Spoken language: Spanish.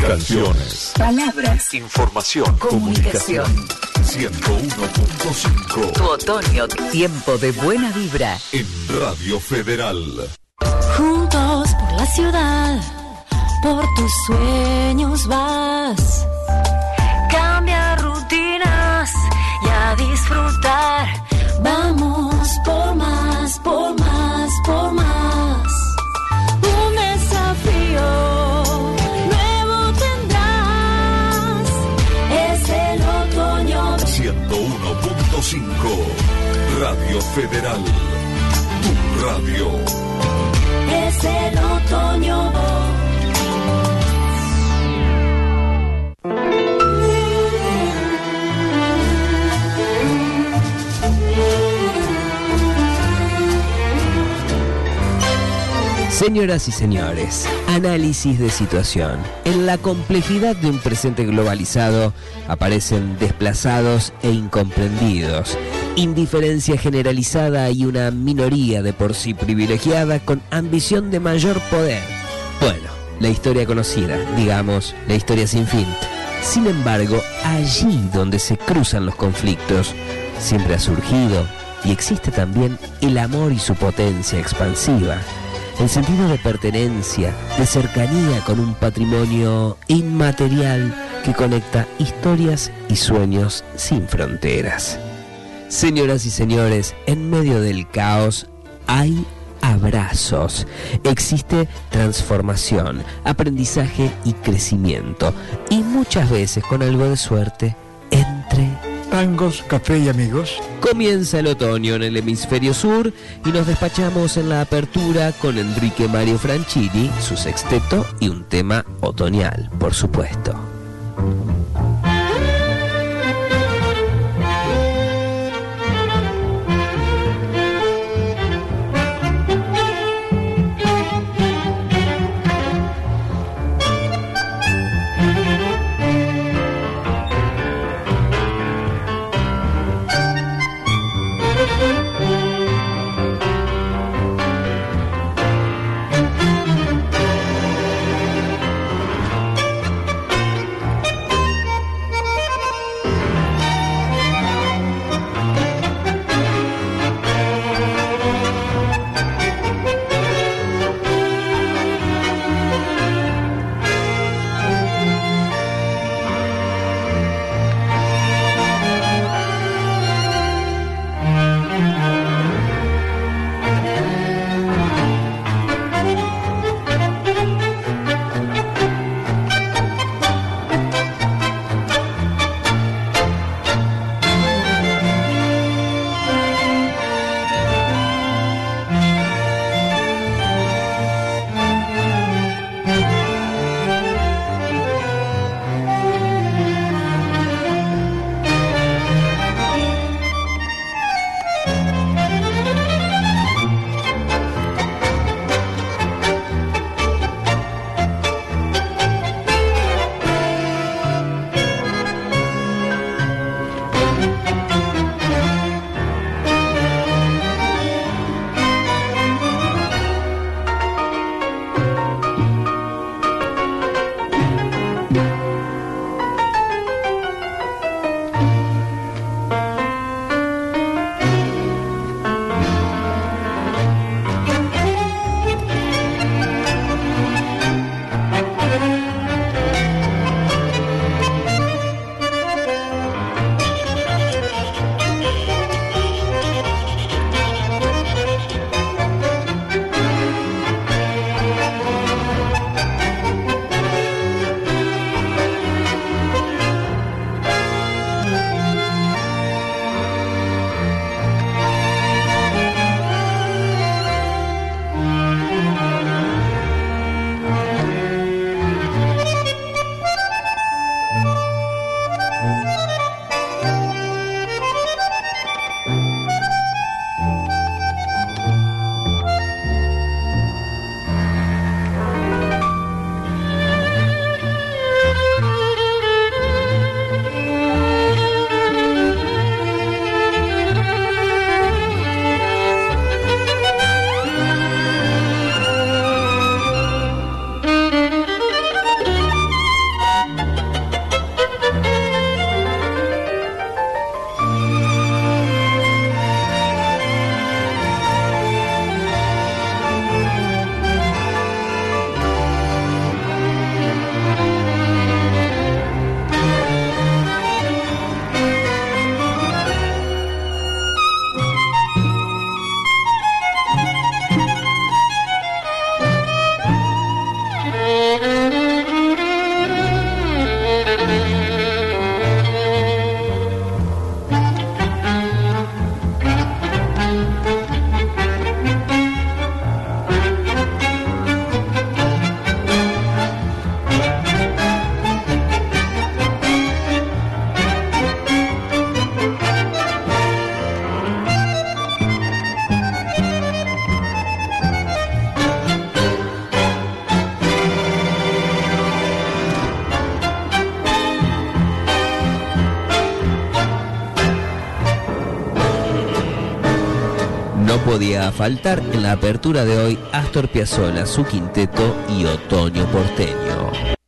Canciones, palabras, información, comunicación. 101.5. Tu otoño, tiempo de buena vibra. En Radio Federal. Juntos por la ciudad, por tus sueños vas. Cambia rutinas y a disfrutar. Vamos por más, por más, por más. Un desafío nuevo tendrás. Es el otoño. 101.5. Radio Federal. Tu radio. Es el otoño. Señoras y señores, análisis de situación. En la complejidad de un presente globalizado aparecen desplazados e incomprendidos, indiferencia generalizada y una minoría de por sí privilegiada con ambición de mayor poder. Bueno, la historia conocida, digamos, la historia sin fin. Sin embargo, allí donde se cruzan los conflictos, siempre ha surgido y existe también el amor y su potencia expansiva. El sentido de pertenencia, de cercanía con un patrimonio inmaterial que conecta historias y sueños sin fronteras. Señoras y señores, en medio del caos hay abrazos. Existe transformación, aprendizaje y crecimiento. Y muchas veces, con algo de suerte, entre tangos, café y amigos. Comienza el otoño en el hemisferio sur y nos despachamos en la apertura con Enrique Mario Franchini, su sexteto y un tema otoñal, por supuesto. No podía faltar en la apertura de hoy Astor Piazzolla, su quinteto y Otoño Porteño.